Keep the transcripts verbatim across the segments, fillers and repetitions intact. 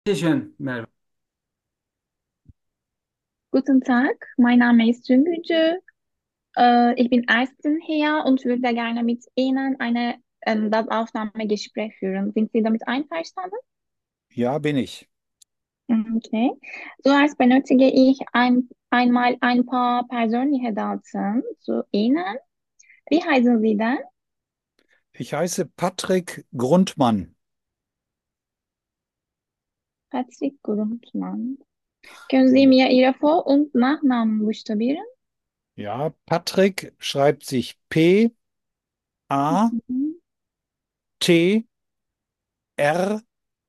Schön, Merve. Guten Tag, mein Name ist Süngücü. Äh, ich bin Ärztin hier und würde gerne mit Ihnen eine, ähm, das Aufnahmegespräch führen. Sind Sie damit einverstanden? Ja, bin ich. Okay. Zuerst benötige ich ein, einmal ein paar persönliche Daten zu Ihnen. Wie heißen Sie denn? Ich heiße Patrick Grundmann. Patrick Grundmann. Können Sie mir Ihre Vor- und Nachnamen buchstabieren? Ja, Patrick schreibt sich P A Mhm. T R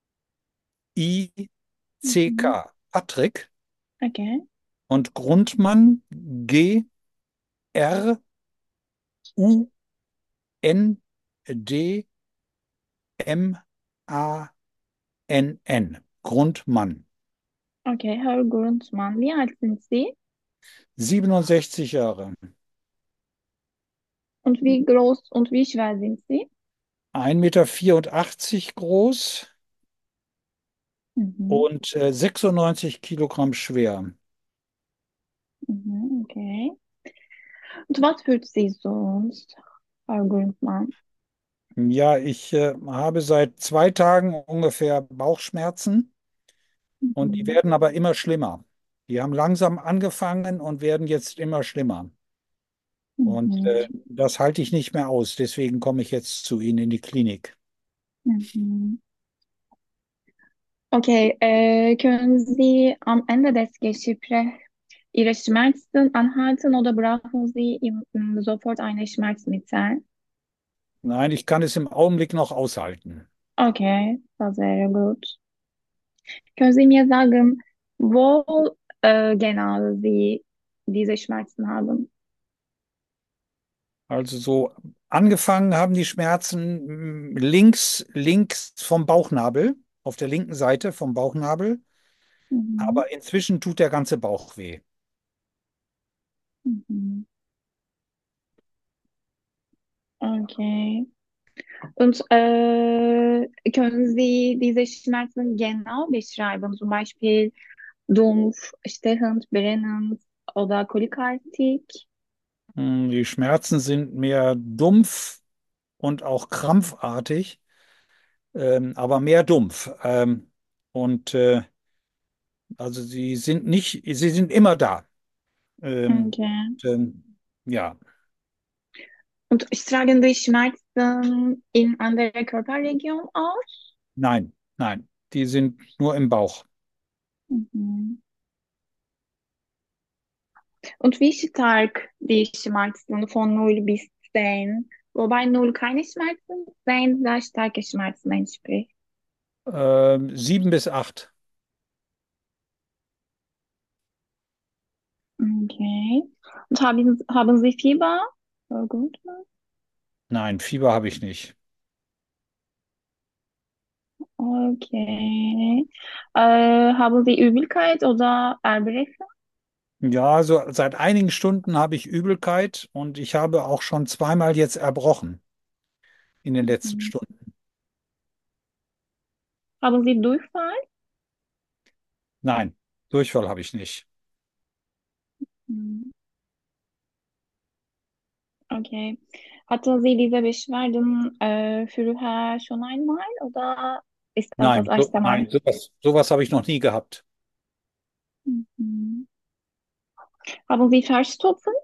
I C Mhm. K. Patrick Okay. und Grundmann G R U N D M A N N. Grundmann. Okay, Herr Grundmann. Wie alt sind Sie? siebenundsechzig Jahre. Und wie groß und wie schwer sind Sie? ein Meter vierundachtzig groß Mhm. und äh, sechsundneunzig Kilogramm schwer. Mhm, okay. Und was fühlt sie sonst, Frau Grundmann? Ja, ich äh, habe seit zwei Tagen ungefähr Bauchschmerzen und die Mhm. werden aber immer schlimmer. Die haben langsam angefangen und werden jetzt immer schlimmer. Und äh, Mhm. das halte ich nicht mehr aus. Deswegen komme ich jetzt zu Ihnen in die Klinik. Mhm. Okay, äh, können Sie am Ende des Gesprächs Ihre Schmerzen anhalten oder brauchen Sie im, im sofort eine Schmerzmittel? Nein, ich kann es im Augenblick noch aushalten. Okay, das wäre gut. Können Sie mir sagen, wo äh, genau Sie diese Schmerzen haben? Also so angefangen haben die Schmerzen mm, links, links vom Bauchnabel, auf der linken Seite vom Bauchnabel, Mhm. aber inzwischen tut der ganze Bauch weh. Mhm. Okay. Und äh, können Sie diese Schmerzen genau beschreiben? Zum Beispiel dumpf, stechend, brennend oder colikartig? Mm, Die Schmerzen sind mehr dumpf und auch krampfartig, ähm, aber mehr dumpf. Ähm, und äh, also sie sind nicht, sie sind immer da. Ähm, Okay. ähm, ja, Und tragen die Schmerzen in andere Körperregionen aus? nein, nein, die sind nur im Bauch. Mhm. Und wie stark die Schmerzen von null bis zehn? Wobei null keine Schmerzen, zehn sehr starke Schmerzen entspricht. Ähm, sieben bis acht. Okay. Und haben, haben Sie Fieber? Sehr gut. Nein, Fieber habe ich nicht. Okay. Äh, haben Sie Übelkeit oder Erbrechen? Ja, so seit einigen Stunden habe ich Übelkeit und ich habe auch schon zweimal jetzt erbrochen in den letzten Mhm. Stunden. Haben Sie Durchfall? Nein, Durchfall habe ich nicht. Mhm. Okay. Hatten Sie diese Beschwerden äh, vorher schon einmal oder ist das das Nein, so, erste Mal? nein, sowas, sowas habe ich noch nie gehabt. Mhm. Haben Sie Verstopfen?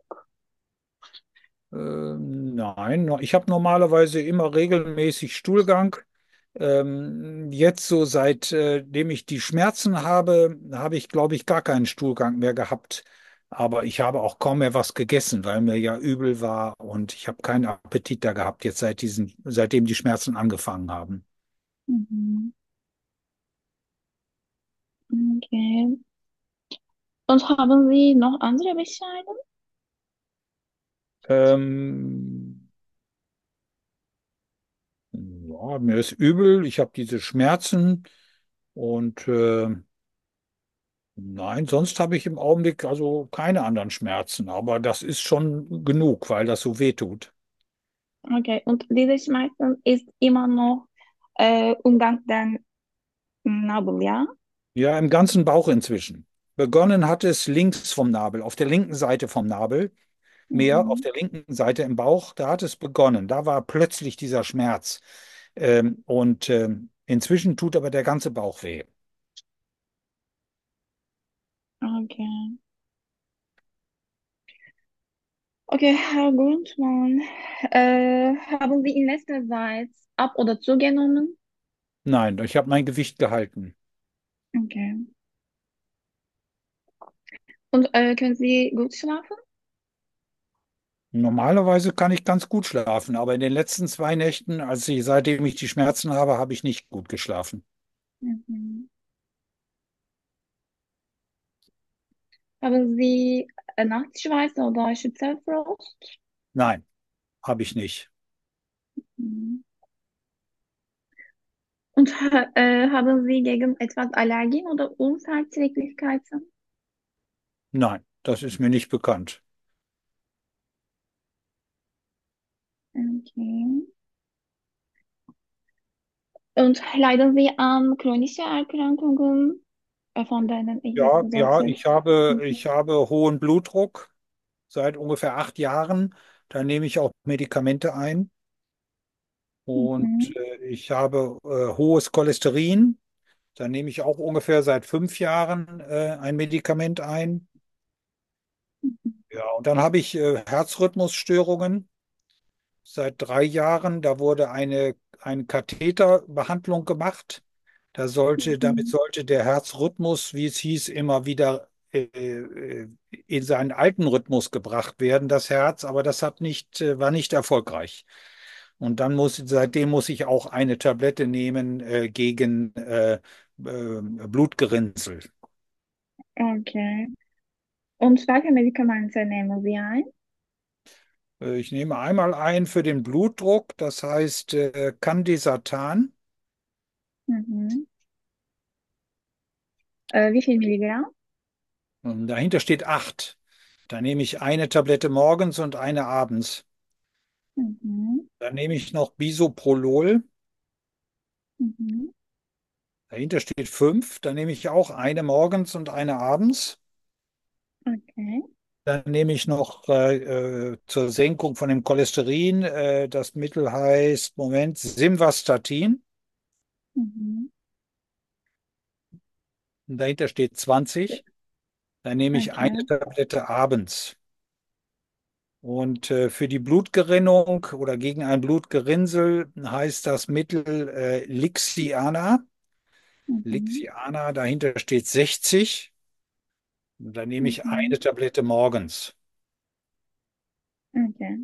Ähm, nein, no- ich habe normalerweise immer regelmäßig Stuhlgang. Ähm, jetzt so seitdem ich die Schmerzen habe, habe ich, glaube ich, gar keinen Stuhlgang mehr gehabt. Aber ich habe auch kaum mehr was gegessen, weil mir ja übel war und ich habe keinen Appetit da gehabt, jetzt seit diesen, seitdem die Schmerzen angefangen haben. Mhm. Okay. Und haben Sie noch andere Beschwerden? Ähm, ja, mir ist übel, ich habe diese Schmerzen und äh, nein, sonst habe ich im Augenblick also keine anderen Schmerzen, aber das ist schon genug, weil das so weh tut. Okay. Und diese Schmerzen ist immer noch äh, Umgang den Nabel, ja? Ja, im ganzen Bauch inzwischen. Begonnen hat es links vom Nabel, auf der linken Seite vom Nabel, mehr auf Mhm. der linken Seite im Bauch, da hat es begonnen. Da war plötzlich dieser Schmerz. Ähm, und ähm, inzwischen tut aber der ganze Bauch weh. Okay. Okay, Herr Grundmann, äh, haben Sie in letzter Zeit ab- oder zugenommen? Nein, ich habe mein Gewicht gehalten. Okay. Und äh, können Sie gut schlafen? Normalerweise kann ich ganz gut schlafen, aber in den letzten zwei Nächten, als ich, seitdem ich die Schmerzen habe, habe ich nicht gut geschlafen. Mhm. Haben Sie äh, Nachtschweiß oder Schüttelfrost? Nein, habe ich nicht. Mhm. Und ha äh, haben Sie gegen etwas Allergien oder Unverträglichkeiten? Nein, das ist mir nicht bekannt. Okay. Und leiden Sie an chronischen Erkrankungen, äh, von denen ich Ja, wissen ja, sollte? ich habe, Mhm. ich habe hohen Blutdruck seit ungefähr acht Jahren. Da nehme ich auch Medikamente ein. Und Mhm. äh, ich habe äh, hohes Cholesterin. Da nehme ich auch ungefähr seit fünf Jahren äh, ein Medikament ein. Ja, und dann habe ich äh, Herzrhythmusstörungen seit drei Jahren. Da wurde eine, eine Katheterbehandlung gemacht. Da sollte, damit Mhm. sollte der Herzrhythmus, wie es hieß, immer wieder äh, äh, in seinen alten Rhythmus gebracht werden, das Herz, aber das hat nicht, äh, war nicht erfolgreich. Und dann muss, seitdem muss ich auch eine Tablette nehmen äh, gegen äh, äh, Blutgerinnsel. Okay. Und welche Medikamente nehmen Sie ein? Äh, ich nehme einmal ein für den Blutdruck, das heißt äh, Candesartan. Mhm. Äh, wie viel Milligramm? Und dahinter steht acht. Da nehme ich eine Tablette morgens und eine abends. Mhm. Dann nehme ich noch Bisoprolol. Mhm. Dahinter steht fünf. Dann nehme ich auch eine morgens und eine abends. Okay. Dann nehme ich noch äh, äh, zur Senkung von dem Cholesterin. Äh, das Mittel heißt, Moment, Simvastatin. Mhm. Und dahinter steht zwanzig. Dann nehme ich eine Okay. Tablette abends. Und äh, für die Blutgerinnung oder gegen ein Blutgerinnsel heißt das Mittel äh, Lixiana. Mhm. Lixiana, dahinter steht sechzig. Und dann nehme ich eine Mhm. Tablette morgens. Okay.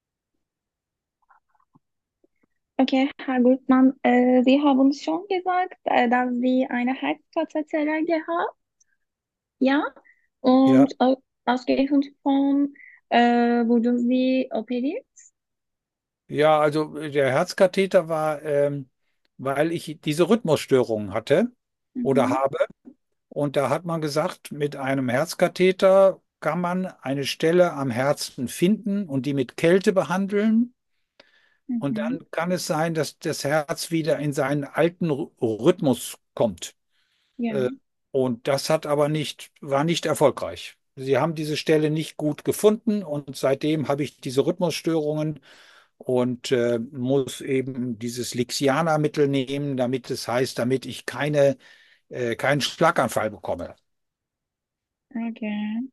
Okay, Herr Gutmann, äh, Sie haben schon gesagt, äh, dass Sie eine Herzkatheter gehabt, ja? Ja, Und au- ausgehend von äh, wurden Sie operiert? ja, also äh, der Herzkatheter war, ähm, weil ich diese Rhythmusstörungen hatte oder Mhm. habe. Und da hat man gesagt, mit einem Herzkatheter kann man eine Stelle am Herzen finden und die mit Kälte behandeln. Und Mhm. dann kann es sein, dass das Herz wieder in seinen alten Rhy- Rhythmus kommt. Ja, Äh, Und das hat aber nicht, war nicht erfolgreich. Sie haben diese Stelle nicht gut gefunden und seitdem habe ich diese Rhythmusstörungen und äh, muss eben dieses Lixiana-Mittel nehmen, damit es heißt, damit ich keine, äh, keinen Schlaganfall bekomme. okay.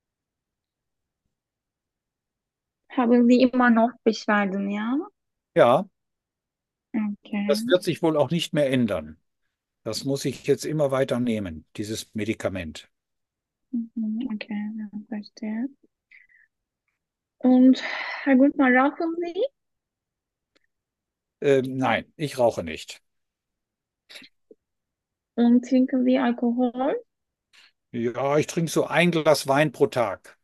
Haben Sie immer noch Beschwerden, ja? Ja, das Okay. wird sich wohl auch nicht mehr ändern. Das muss ich jetzt immer weiter nehmen, dieses Medikament. Mhm. Okay, ja, verstehe. Und Herr Gutmann, rauchen Sie Ähm, nein, ich rauche nicht. und trinken Sie Alkohol? Ja, ich trinke so ein Glas Wein pro Tag.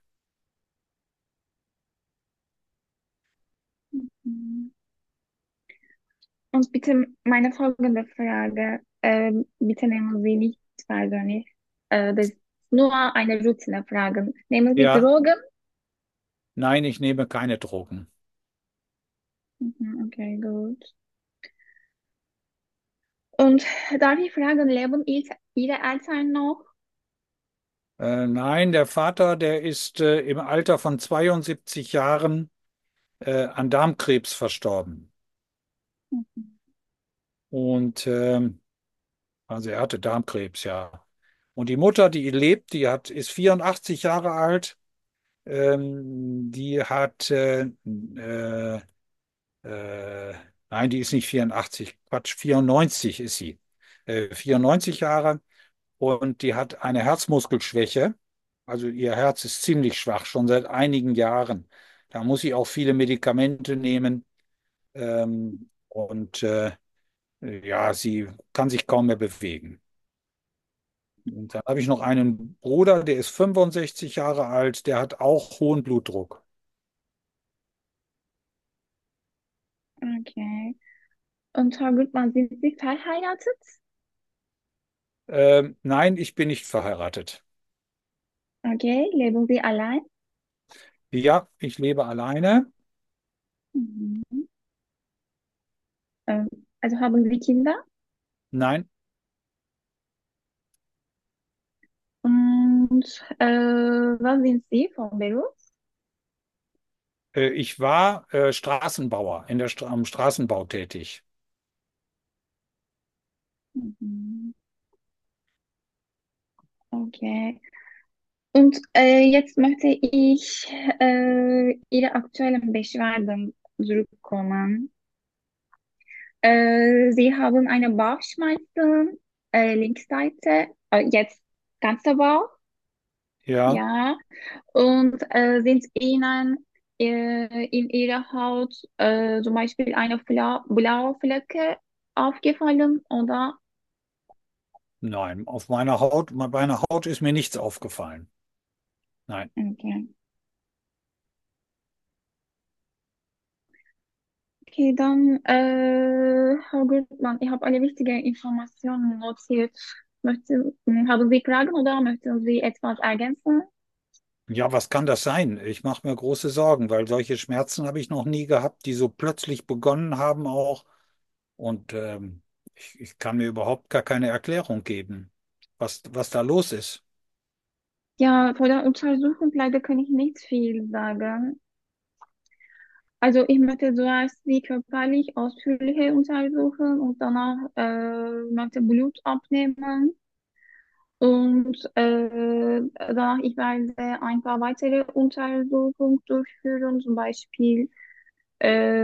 Mhm. Und bitte meine folgende Frage. Ähm, bitte nehmen Sie nicht persönlich. Äh, das ist nur eine Routinefrage. Nehmen Sie Ja, Drogen? nein, ich nehme keine Drogen. Mhm, okay, gut. Und darf ich fragen, leben Ihr Ihre Eltern noch? Äh, nein, der Vater, der ist äh, im Alter von zweiundsiebzig Jahren äh, an Darmkrebs verstorben. Mhm. Und ähm, also er hatte Darmkrebs, ja. Und die Mutter, die lebt, die hat, ist vierundachtzig Jahre alt. Ähm, die hat, äh, äh, äh, nein, die ist nicht vierundachtzig, Quatsch, vierundneunzig ist sie. Äh, vierundneunzig Jahre und die hat eine Herzmuskelschwäche. Also ihr Herz ist ziemlich schwach, schon seit einigen Jahren. Da muss sie auch viele Medikamente nehmen. Ähm, und äh, ja, sie kann sich kaum mehr bewegen. Und dann habe ich noch einen Bruder, der ist fünfundsechzig Jahre alt, der hat auch hohen Blutdruck. Okay. Und Herr Gutmann, sind Sie verheiratet? Ähm, nein, ich bin nicht verheiratet. Okay. Leben Sie allein? Ja, ich lebe alleine. Mhm. Ähm, also haben Sie Kinder? Nein, Und äh, was sind Sie vom Beruf? äh, ich war äh, Straßenbauer, in der Stra am Straßenbau tätig. Mhm. Okay. Und äh, jetzt möchte ich äh, Ihre aktuellen Beschwerden zurückkommen. Äh, Sie haben eine Bauchschmerzen, äh, Linksseite, äh, jetzt ganzer Bauch, Ja, ja. Und äh, sind Ihnen äh, in Ihrer Haut äh, zum Beispiel eine Fla blaue Flecke aufgefallen oder? nein, auf meiner Haut, bei meiner Haut ist mir nichts aufgefallen. Nein. Okay. Okay, dann, äh, Herr Gutmann, ich habe alle wichtigen Informationen notiert. Möchten, haben Sie Fragen oder möchten Sie etwas ergänzen? Ja, was kann das sein? Ich mache mir große Sorgen, weil solche Schmerzen habe ich noch nie gehabt, die so plötzlich begonnen haben auch. Und ähm, ich, ich kann mir überhaupt gar keine Erklärung geben, was, was da los ist. Ja, vor der Untersuchung leider kann ich nicht viel sagen. Also ich möchte zuerst Sie körperlich ausführlicher untersuchen und danach äh, möchte Blut abnehmen. Und äh, danach ich werde ein paar weitere Untersuchungen durchführen, zum Beispiel äh,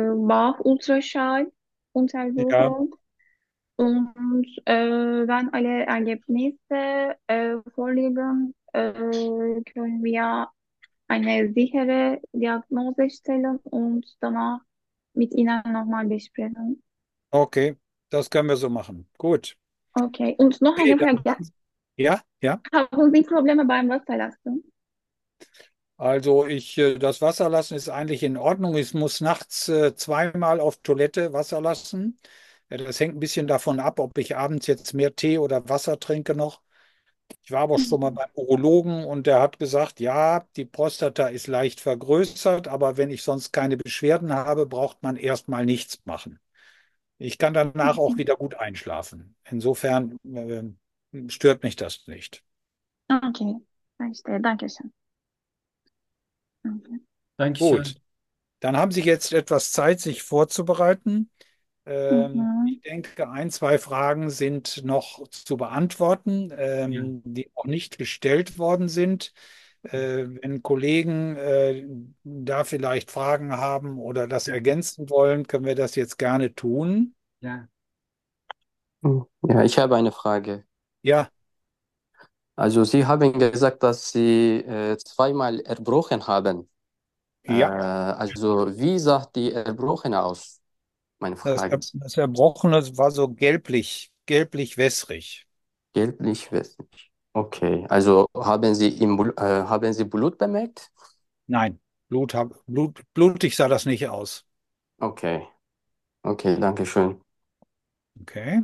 Ja, Bauchultraschall-Untersuchung. Und äh, wenn alle Ergebnisse äh, vorliegen, äh, können wir eine sichere Diagnose stellen und danach mit Ihnen nochmal besprechen. okay, das können wir so machen. Gut. Okay, und noch Okay, eine dann Frage. machen Sie- Ja, ja. Haben Sie Probleme beim Wasserlassen? Also ich, äh, das Wasserlassen ist eigentlich in Ordnung. Ich muss nachts äh, zweimal auf Toilette Wasser lassen. Ja, das hängt ein bisschen davon ab, ob ich abends jetzt mehr Tee oder Wasser trinke noch. Ich war aber schon mal Mhm. beim Urologen und der hat gesagt, ja, die Prostata ist leicht vergrößert, aber wenn ich sonst keine Beschwerden habe, braucht man erstmal nichts machen. Ich kann danach auch Mhm. wieder gut einschlafen. Insofern äh, stört mich das nicht. Okay, verstehe. Dankeschön. Okay. Gut, Dankeschön. dann haben Sie jetzt etwas Zeit, sich vorzubereiten. Ähm, Mhm. ich denke, ein, zwei Fragen sind noch zu beantworten, Ja, ähm, die noch nicht gestellt worden sind. Äh, wenn Kollegen äh, da vielleicht Fragen haben oder das ja, ergänzen wollen, können wir das jetzt gerne tun. ja. Hm. Ja, ich habe eine Frage. Ja, Also Sie haben gesagt, dass Sie äh, zweimal erbrochen haben. Äh, ja, also wie sah die Erbrochene aus? Meine das, Frage. das Erbrochene war so gelblich, gelblich-wässrig. Gelblich, wässrig. Okay, also haben Sie im, Bl- äh, haben Sie Blut bemerkt? Nein, Blut, hab- Blut, blutig sah das nicht aus. Okay, okay, danke schön. Okay,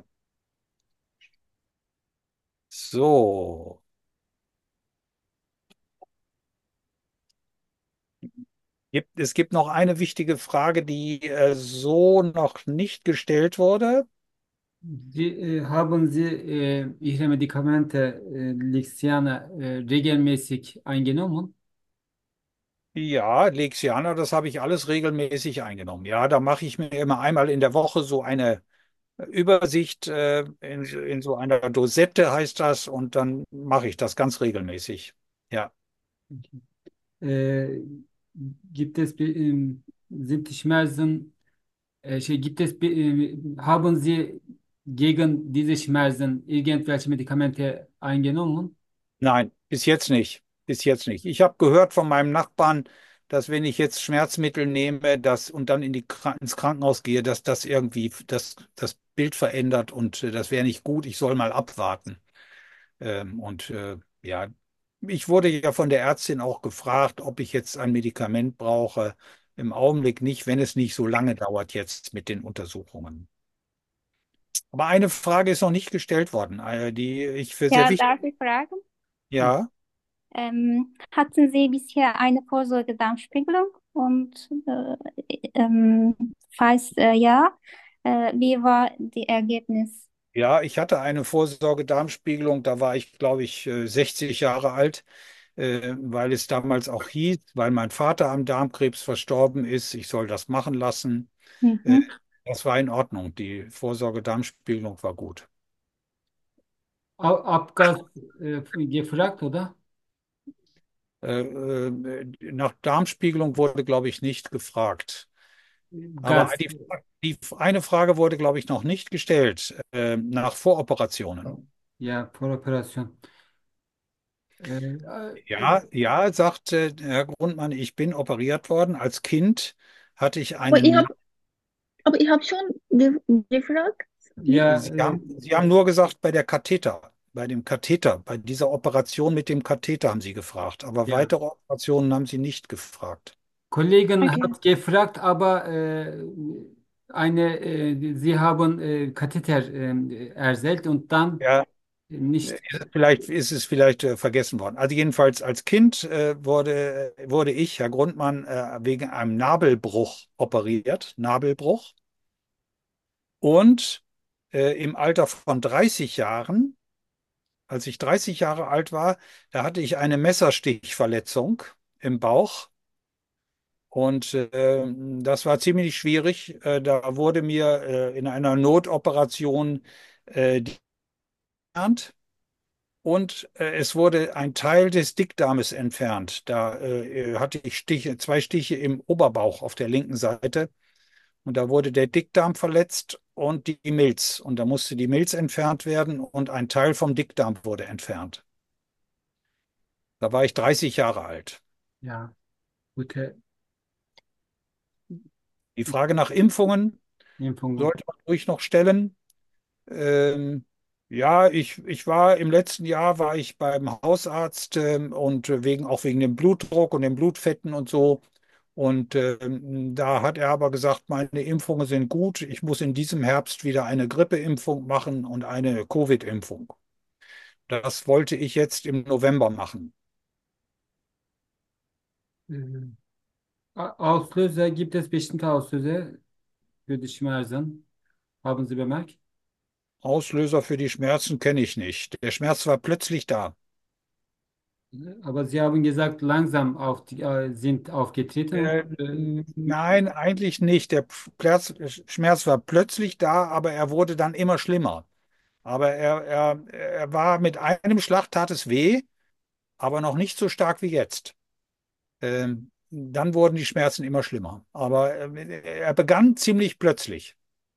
so. Gibt, es gibt noch eine wichtige Frage, die äh, so noch nicht gestellt wurde. Sie, äh, haben Sie äh, Ihre Medikamente äh, Lixiana äh, regelmäßig eingenommen? Ja, Lexiana, das habe ich alles regelmäßig eingenommen. Ja, da mache ich mir immer einmal in der Woche so eine Übersicht äh, in, so- in so einer Dosette heißt das und dann mache ich das ganz regelmäßig. Ja. Äh, gibt es bir- ähm, sind die Schmerzen, äh, şey, gibt es bir- äh, haben Sie gegen diese Schmerzen irgendwelche Medikamente eingenommen? Nein, bis jetzt nicht. Bis jetzt nicht. Ich habe gehört von meinem Nachbarn, dass wenn ich jetzt Schmerzmittel nehme, das und dann in die, Kra- ins Krankenhaus gehe, dass das irgendwie das, das Bild verändert und äh, das wäre nicht gut. Ich soll mal abwarten. Ähm, und äh, ja, ich wurde ja von der Ärztin auch gefragt, ob ich jetzt ein Medikament brauche. Im Augenblick nicht, wenn es nicht so lange dauert jetzt mit den Untersuchungen. Aber eine Frage ist noch nicht gestellt worden, äh, die ich für sehr Ja, wichtig. darf ich fragen? Ja, Ähm, hatten Sie bisher eine Vorsorgedarmspiegelung? Und äh, ähm, falls äh, ja, äh, wie war die Ergebnis? ja, ich hatte eine Vorsorge-Darmspiegelung. Da war ich, glaube ich, äh, sechzig Jahre alt, äh, weil es damals auch hieß, weil mein Vater am Darmkrebs verstorben ist, ich soll das machen lassen. Äh, Mhm. Das war in Ordnung. Die Vorsorge-Darmspiegelung war gut. A- Abgas äh, gefragt, oder? Äh, äh, Nach Darmspiegelung wurde, glaube ich, nicht gefragt. Aber Gas, die, die eine Frage wurde, glaube ich, noch nicht gestellt, äh, nach Voroperationen. ja, vor Operation. Äh, äh, Ja, ja, sagte Herr Grundmann, ich bin operiert worden. Als Kind hatte ich Aber ich einen, habe aber ich hab schon ge gefragt, wie? ja, Sie äh, haben, Sie haben nur gesagt, bei der Katheter, bei dem Katheter, bei dieser Operation mit dem Katheter haben Sie gefragt, aber ja. weitere Operationen haben Sie nicht gefragt. Kollegen Okay. hat gefragt, aber äh, eine, äh, sie haben äh, Katheter äh, erstellt und dann Ja, nicht. ist es vielleicht ist es vielleicht äh, vergessen worden. Also jedenfalls als Kind äh, wurde, wurde ich, Herr Grundmann, äh, wegen einem Nabelbruch operiert, Nabelbruch. Und äh, im Alter von dreißig Jahren, als ich dreißig Jahre alt war, da hatte ich eine Messerstichverletzung im Bauch. Und äh, das war ziemlich schwierig. Äh, da wurde mir äh, in einer Notoperation äh, die Hand und äh, es wurde ein Teil des Dickdarmes entfernt. Da äh, hatte ich Stiche, zwei Stiche im Oberbauch auf der linken Seite. Und da wurde der Dickdarm verletzt und die Milz. Und da musste die Milz entfernt werden und ein Teil vom Dickdarm wurde entfernt. Da war ich dreißig Jahre alt. Ja, gute Die Frage nach Impfungen Impfungen. sollte man ruhig noch stellen. Ähm, ja, ich, ich war im letzten Jahr war ich beim Hausarzt ähm, und wegen auch wegen dem Blutdruck und den Blutfetten und so. Und ähm, da hat er aber gesagt, meine Impfungen sind gut. Ich muss in diesem Herbst wieder eine Grippeimpfung machen und eine Covid-Impfung. Das wollte ich jetzt im November machen. Äh, A- Auslöser gibt es bestimmte Auslöser für die Schmerzen. Haben Sie bemerkt? Auslöser für die Schmerzen kenne ich nicht. Der Schmerz war plötzlich da. Aber Sie haben gesagt, langsam auf die, äh, sind aufgetreten und Äh, äh, nein, eigentlich nicht. Der Platz, Schmerz war plötzlich da, aber er wurde dann immer schlimmer. Aber er, er, er war mit einem Schlag tat es weh, aber noch nicht so stark wie jetzt. Ähm, dann wurden die Schmerzen immer schlimmer. Aber äh, er begann ziemlich plötzlich.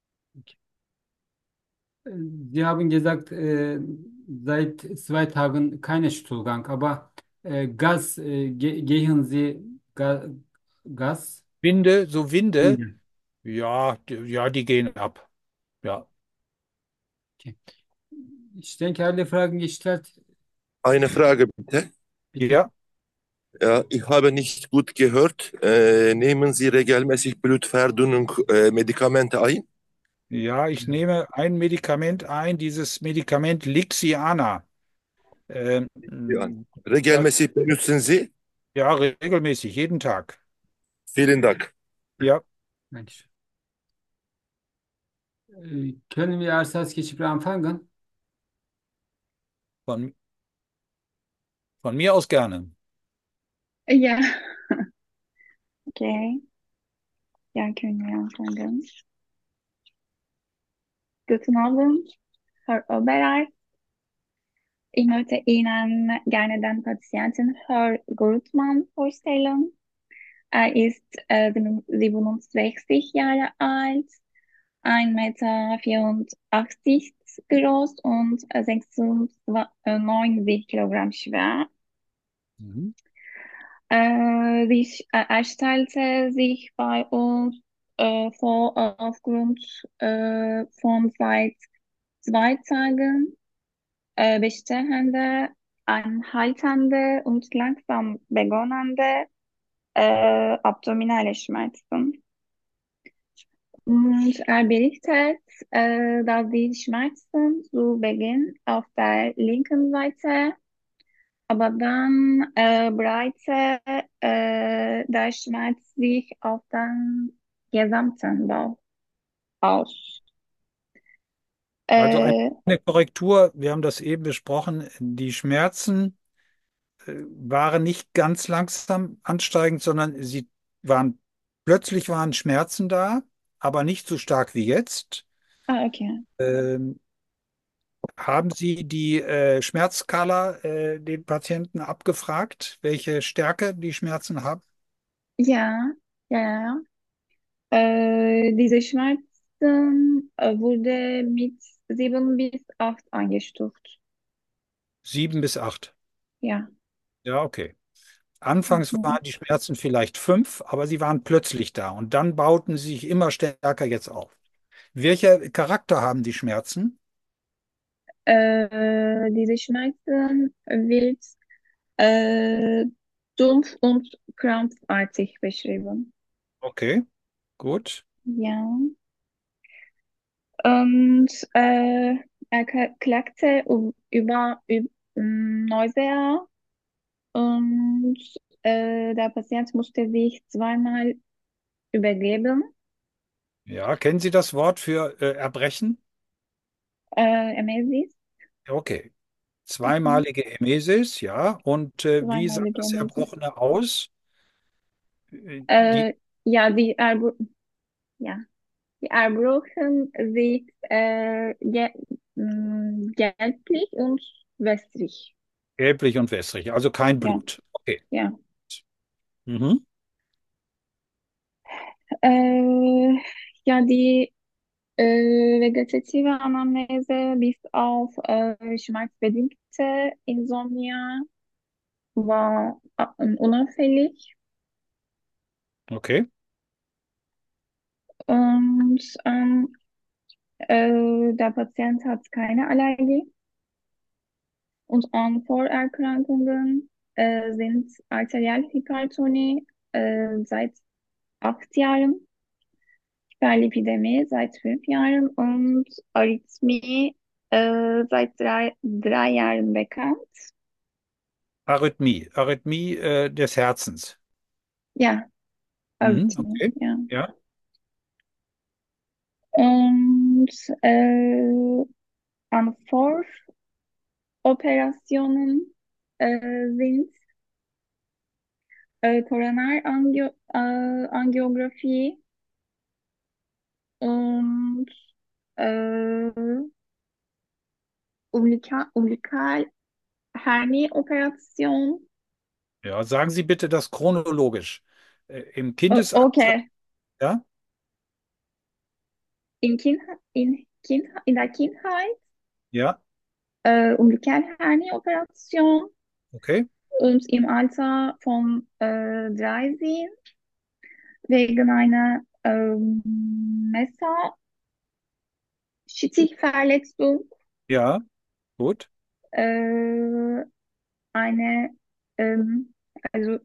Sie haben gesagt, äh, seit zwei Tagen keine Stuhlgang, aber äh, Gas, äh, ge gehen Sie Ga Gas? Winde, so Winde, Winde. ja, die, ja, die gehen ab. Ja, Okay. Ich denke, alle Fragen gestellt. Eine Frage bitte. Bitte. ja, Ja, ich habe nicht gut gehört. Äh, nehmen Sie regelmäßig Blutverdünnung, äh, Medikamente ein? ja, ich nehme ein Medikament ein, dieses Medikament Lixiana. Ähm, Ja. das, Regelmäßig benutzen Sie? ja, regelmäßig, jeden Tag. Vielen Dank. Ja. Dankeschön. Äh, können wir als Salzgitter anfangen? Von, von mir aus gerne. Ja, okay. Ja, können wir anfangen. Guten Abend, Herr Oberarzt. Ich möchte Ihnen gerne den Patienten Herr Gurtmann vorstellen. Er ist äh, siebenundsechzig Jahre alt, ein Meter vierundachtzig groß und äh, sechsundneunzig Kilogramm schwer. Mhm. Äh, sich, äh, er stellte sich bei uns äh, vor äh, aufgrund äh, von seit zwei Tagen äh, bestehende, anhaltende und langsam begonnene äh, abdominale Schmerzen. Und er berichtet, äh, dass die Schmerzen zu Beginn auf der linken Seite, aber dann äh, breite äh, der Schmerz sich auf den gesamten Bauch aus. Also eine Äh, eine Korrektur, wir haben das eben besprochen, die Schmerzen äh, waren nicht ganz langsam ansteigend, sondern sie waren, plötzlich waren Schmerzen da, aber nicht so stark wie jetzt. ah, okay. Ähm, haben Sie die äh, Schmerzskala äh, den Patienten abgefragt, welche Stärke die Schmerzen haben? Ja, ja, ja. Äh, diese Schmerzen äh, wurde mit sieben bis acht eingestuft. Sieben bis acht. Ja. Ja, okay. Anfangs Mhm. waren die Schmerzen vielleicht fünf, aber sie waren plötzlich da und dann bauten sie sich immer stärker jetzt auf. Welcher Charakter haben die Schmerzen? Äh, diese Schmerzen wird äh, dumpf und krampfartig beschrieben. Okay, gut. Ja. Und äh, er k- klagte u- über, über Nausea und äh, der Patient musste sich zweimal übergeben. Ja, kennen Sie das Wort für äh, Erbrechen? Äh, Emesis, Okay. mhm. Zweimalige Emesis, ja. Und äh, wie sah Zweimalige das Emesis. Erbrochene aus? Äh, Die Äh, ja, die, Erbro ja, die Erbrochen sind äh, ge mh, gelblich und wässrig. gelblich und wässrig, also kein Ja, Blut. Okay. ja. Mhm. Äh, ja, die äh, vegetative Anamnese bis auf äh, schmerzbedingte Insomnia war äh, unauffällig Okay. und ähm, äh, der Patient hat keine Allergie und an Vorerkrankungen äh, sind Arterialhypertonie äh, seit acht Jahren, Hyperlipidemie seit fünf Jahren und Arrhythmie äh, seit drei, drei Jahren bekannt. Arrhythmie, Arrhythmie äh, des Herzens. Ja, Mhm. Arrhythmie, Okay. ja. Ja. Und äh, an Voroperationen äh, sind äh, Koronarangio äh, Angiografie und äh, Umbilika Umbilikalhernie-Operation. Ja, sagen Sie bitte das chronologisch. Äh, Im O- Kindesalter, okay, ja? in, kind in, kind in der Kindheit Ja, äh, Umbilikalhernie-Operation okay. und im Alter von äh, dreizehn wegen einer ähm, Messerstichverletzung Ja, gut. äh, eine ähm, also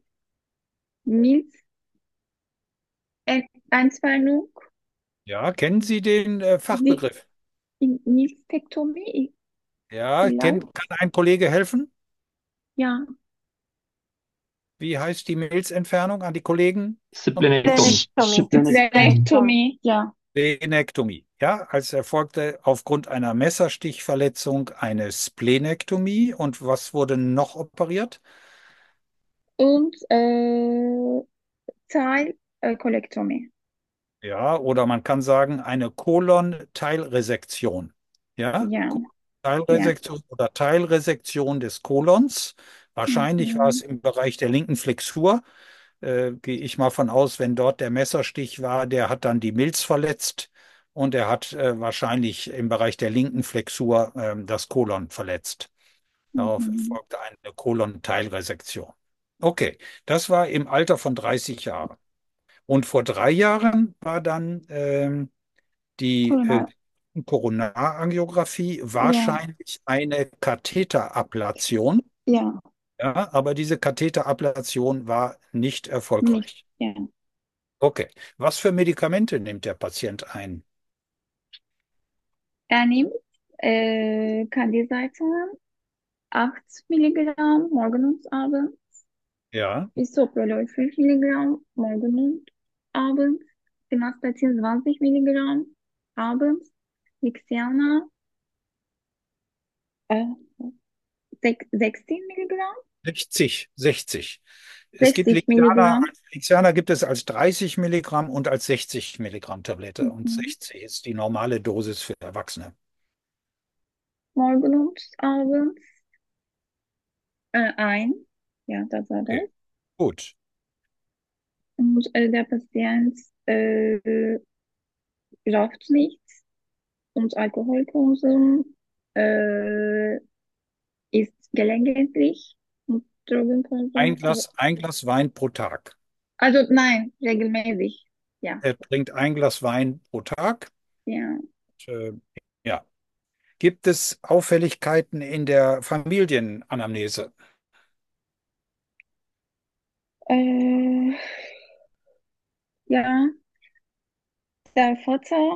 Milzentfernung, Ja, kennen Sie den äh, Ni- Fachbegriff? Milztektomie Ja, vielleicht, kenn, kann ein Kollege helfen? ja. Wie heißt die Milzentfernung an die Kollegen? Splenektomi. Splenektomi. Splenektomie, ja. Splenektomie. Ja, als erfolgte aufgrund einer Messerstichverletzung eine Splenektomie. Und was wurde noch operiert? Und äh, Teilkolektomie. Ja, oder man kann sagen, eine Kolon-Teilresektion. Ja, Ja, ja. Teilresektion oder Teilresektion des Kolons. Wahrscheinlich war es Mhm. im Bereich der linken Flexur. Äh, gehe ich mal von aus, wenn dort der Messerstich war, der hat dann die Milz verletzt und er hat äh, wahrscheinlich im Bereich der linken Flexur ähm, das Kolon verletzt. Darauf Mhm. folgte eine Kolon-Teilresektion. Okay, das war im Alter von dreißig Jahren. Und vor drei Jahren war dann ähm, die äh, Corona. Koronarangiographie Ja, wahrscheinlich eine Katheterablation. ja, Ja, aber diese Katheterablation war nicht nicht. erfolgreich. Ja. Okay. Was für Medikamente nimmt der Patient ein? Er nimmt äh, Kandisatan acht Milligramm morgen und abends, Ja, Bisoprolol fünf Milligramm morgen und abends, Simvastatin zwanzig Milligramm abends, Lixiana äh, sech- sechzehn Milligramm, sechzig, sechzig. Es gibt sechzig Lixiana, Milligramm Lixiana gibt es als dreißig Milligramm und als sechzig Milligramm Tablette. Und mhm. sechzig ist die normale Dosis für Erwachsene. morgen und abends äh, ein. Ja, das war Okay, das. gut. Und äh, der Patient äh, raucht nicht und Alkoholkonsum äh, ist gelegentlich und Ein Drogenkonsum, also, Glas, ein Glas Wein pro Tag. also nein, regelmäßig. Ja, Er trinkt ein Glas Wein pro Tag. ja. Äh, ja. Gibt es Auffälligkeiten in der Familienanamnese? Äh, ja, der Vater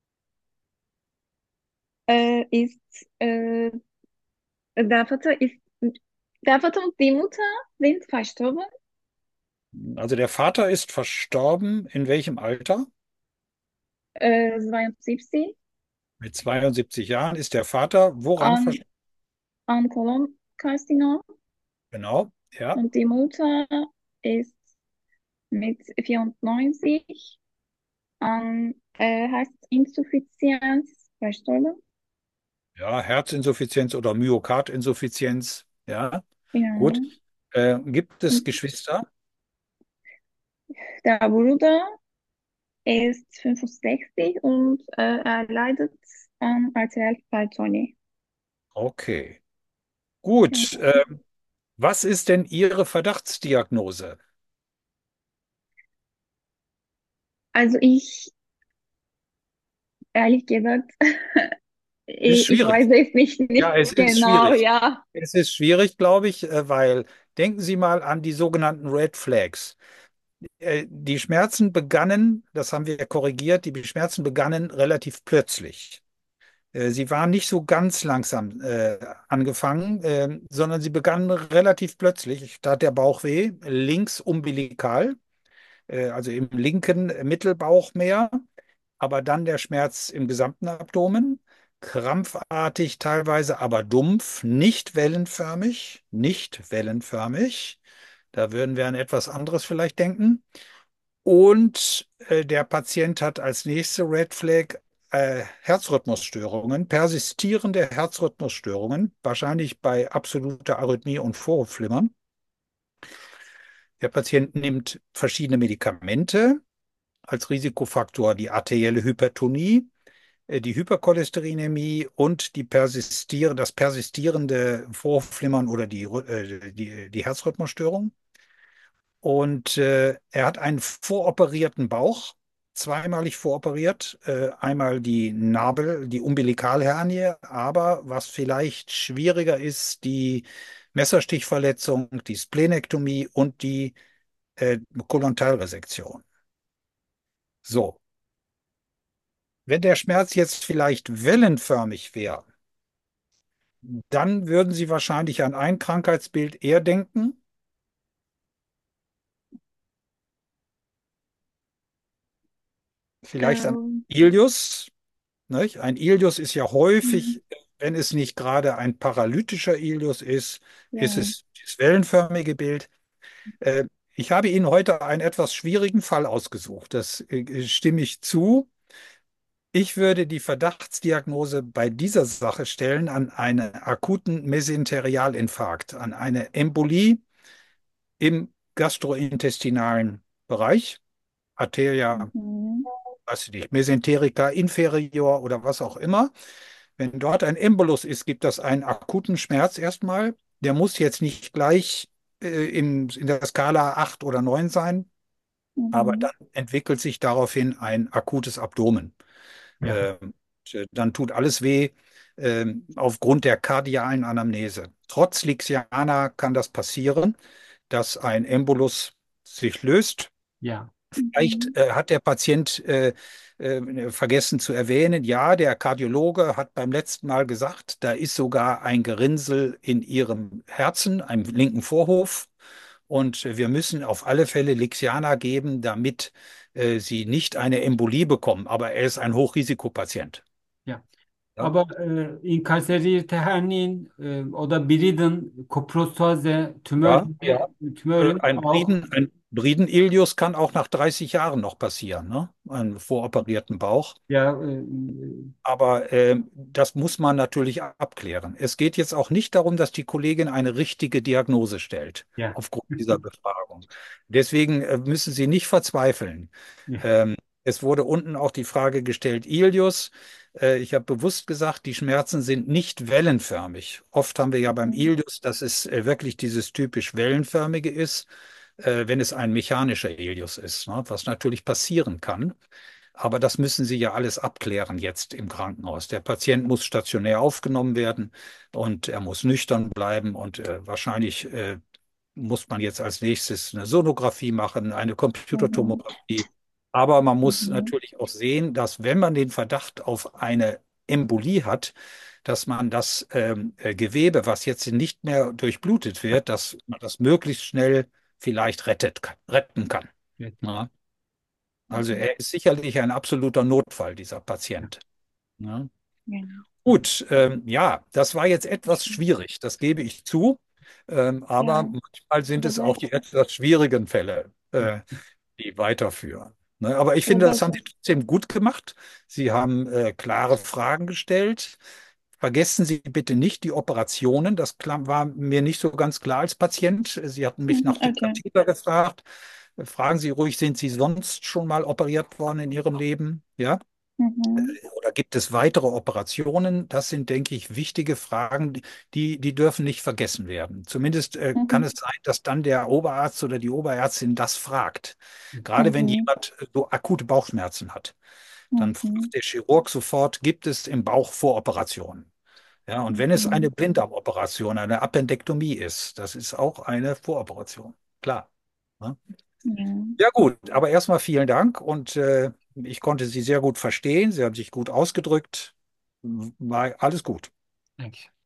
äh, ist, äh, der Vater ist, der Vater und die Mutter sind verstorben, Also der Vater ist verstorben. In welchem Alter? äh, zweiundsiebzig, Mit zweiundsiebzig Jahren ist der Vater woran an, verstorben? an Kolonkarzinom Genau, ja. und die Mutter ist mit vierundneunzig an äh, Herzinsuffizienz verstorben. Ja, Herzinsuffizienz oder Myokardinsuffizienz. Ja, gut. Ja. Äh, gibt es Und Geschwister? der Bruder ist fünfundsechzig und äh, er leidet an Arterialhypertonie. Okay, gut. Ja. Äh, was ist denn Ihre Verdachtsdiagnose? Also ich, ehrlich gesagt, Ist ich, ich schwierig. weiß es nicht, Ja, nicht es ist genau, schwierig. ja. Es ist schwierig, glaube ich, äh, weil denken Sie mal an die sogenannten Red Flags. Äh, Die Schmerzen begannen, das haben wir korrigiert, die Schmerzen begannen relativ plötzlich. Äh, Sie waren nicht so ganz langsam äh, angefangen, äh, sondern sie begannen relativ plötzlich. Da hat der Bauch weh, links umbilikal, äh, also im linken Mittelbauch mehr, aber dann der Schmerz im gesamten Abdomen, krampfartig teilweise, aber dumpf, nicht wellenförmig, nicht wellenförmig. Da würden wir an etwas anderes vielleicht denken. Und äh, der Patient hat als nächste Red Flag äh, Herzrhythmusstörungen, persistierende Herzrhythmusstörungen, wahrscheinlich bei absoluter Arrhythmie und Vorhofflimmern. Der Patient nimmt verschiedene Medikamente als Risikofaktor, die arterielle Hypertonie, äh, die Hypercholesterinämie und die persistier das persistierende Vorhofflimmern oder die, äh, die, die Herzrhythmusstörung. Und äh, er hat einen voroperierten Bauch, zweimalig voroperiert, äh, einmal die Nabel, die Umbilikalhernie, aber was vielleicht schwieriger ist, die Messerstichverletzung, die Splenektomie und die äh, Kolontalresektion. So, wenn der Schmerz jetzt vielleicht wellenförmig wäre, dann würden Sie wahrscheinlich an ein Krankheitsbild eher denken. Vielleicht ein Ähm, Ilius, nicht? Ein Ilius ist ja mhm. häufig, wenn es nicht gerade ein paralytischer Ilius ist, ist Ja. es das wellenförmige Bild. Äh, Ich habe Ihnen heute einen etwas schwierigen Fall ausgesucht. Das äh, stimme ich zu. Ich würde die Verdachtsdiagnose bei dieser Sache stellen an einen akuten Mesenterialinfarkt, an eine Embolie im gastrointestinalen Bereich, Arteria, Mhm. weiß ich nicht, Mesenterica inferior oder was auch immer. Wenn dort ein Embolus ist, gibt das einen akuten Schmerz erstmal. Der muss jetzt nicht gleich äh, in, in der Skala acht oder neun sein, aber Mhm. dann entwickelt sich daraufhin ein akutes Abdomen. Ja, Ähm, Dann tut alles weh ähm, aufgrund der kardialen Anamnese. Trotz Lixiana kann das passieren, dass ein Embolus sich löst. ja, Vielleicht Mhm. äh, hat der Patient äh, äh, vergessen zu erwähnen, ja, der Kardiologe hat beim letzten Mal gesagt, da ist sogar ein Gerinnsel in Ihrem Herzen, einem linken Vorhof. Und wir müssen auf alle Fälle Lixiana geben, damit äh, Sie nicht eine Embolie bekommen. Aber er ist ein Hochrisikopatient. ja. Ja, Aber e, inkarseriert hernin e, o da Bridden, Koprostaze, Tümör, ja. ja. Äh, Tümörün Ein auch. Briden, ein Briden-Ilius kann auch nach dreißig Jahren noch passieren, ne? Einen voroperierten Bauch. Ja, e, Aber ähm, das muss man natürlich abklären. Es geht jetzt auch nicht darum, dass die Kollegin eine richtige Diagnose stellt ja. aufgrund dieser Befragung. Deswegen äh, müssen Sie nicht verzweifeln. Ja. Ähm, Es wurde unten auch die Frage gestellt, Ilius. Äh, ich habe bewusst gesagt, die Schmerzen sind nicht wellenförmig. Oft haben wir ja beim Mhm. Ilius, dass es äh, wirklich dieses typisch wellenförmige ist, äh, wenn es ein mechanischer Ilius ist, ne? Was natürlich passieren kann. Aber das müssen Sie ja alles abklären jetzt im Krankenhaus. Der Patient muss stationär aufgenommen werden und er muss nüchtern bleiben und äh, wahrscheinlich äh, muss man jetzt als nächstes eine Sonographie machen, eine Mhm. Computertomographie. Aber man muss Mhm. natürlich auch sehen, dass wenn man den Verdacht auf eine Embolie hat, dass man das ähm, äh, Gewebe, was jetzt nicht mehr durchblutet wird, dass man das möglichst schnell vielleicht rettet, retten kann. Ja. Ja? Also Mhm. er ist sicherlich ein absoluter Notfall, dieser Patient. Ja? Ja. Gut, ähm, ja, das war jetzt etwas schwierig, das gebe ich zu. Ähm, aber Ja, manchmal sind aber es auch sehr, die etwas schwierigen Fälle, äh, die weiterführen. Ne? Aber ich aber finde, das haben besser. Sie trotzdem gut gemacht. Sie haben äh, klare Fragen gestellt. Vergessen Sie bitte nicht die Operationen. Das klar- war mir nicht so ganz klar als Patient. Sie hatten mich Mhm. nach dem Okay. Katheter gefragt. Fragen Sie ruhig, sind Sie sonst schon mal operiert worden in Ihrem Leben? Ja? Mhm. Oder gibt es weitere Operationen? Das sind, denke ich, wichtige Fragen, die, die dürfen nicht vergessen werden. Zumindest äh, kann es Mhm. sein, dass dann der Oberarzt oder die Oberärztin das fragt. Gerade wenn Mhm. jemand äh, so akute Bauchschmerzen hat, dann Mhm. fragt der Chirurg sofort, gibt es im Bauch Voroperationen? Ja, und wenn es eine Mhm. Blinddarmoperation, eine Appendektomie ist, das ist auch eine Voroperation. Klar. Ne? Ja. Ja gut, aber erstmal vielen Dank und äh, ich konnte Sie sehr gut verstehen. Sie haben sich gut ausgedrückt. War alles gut. Danke.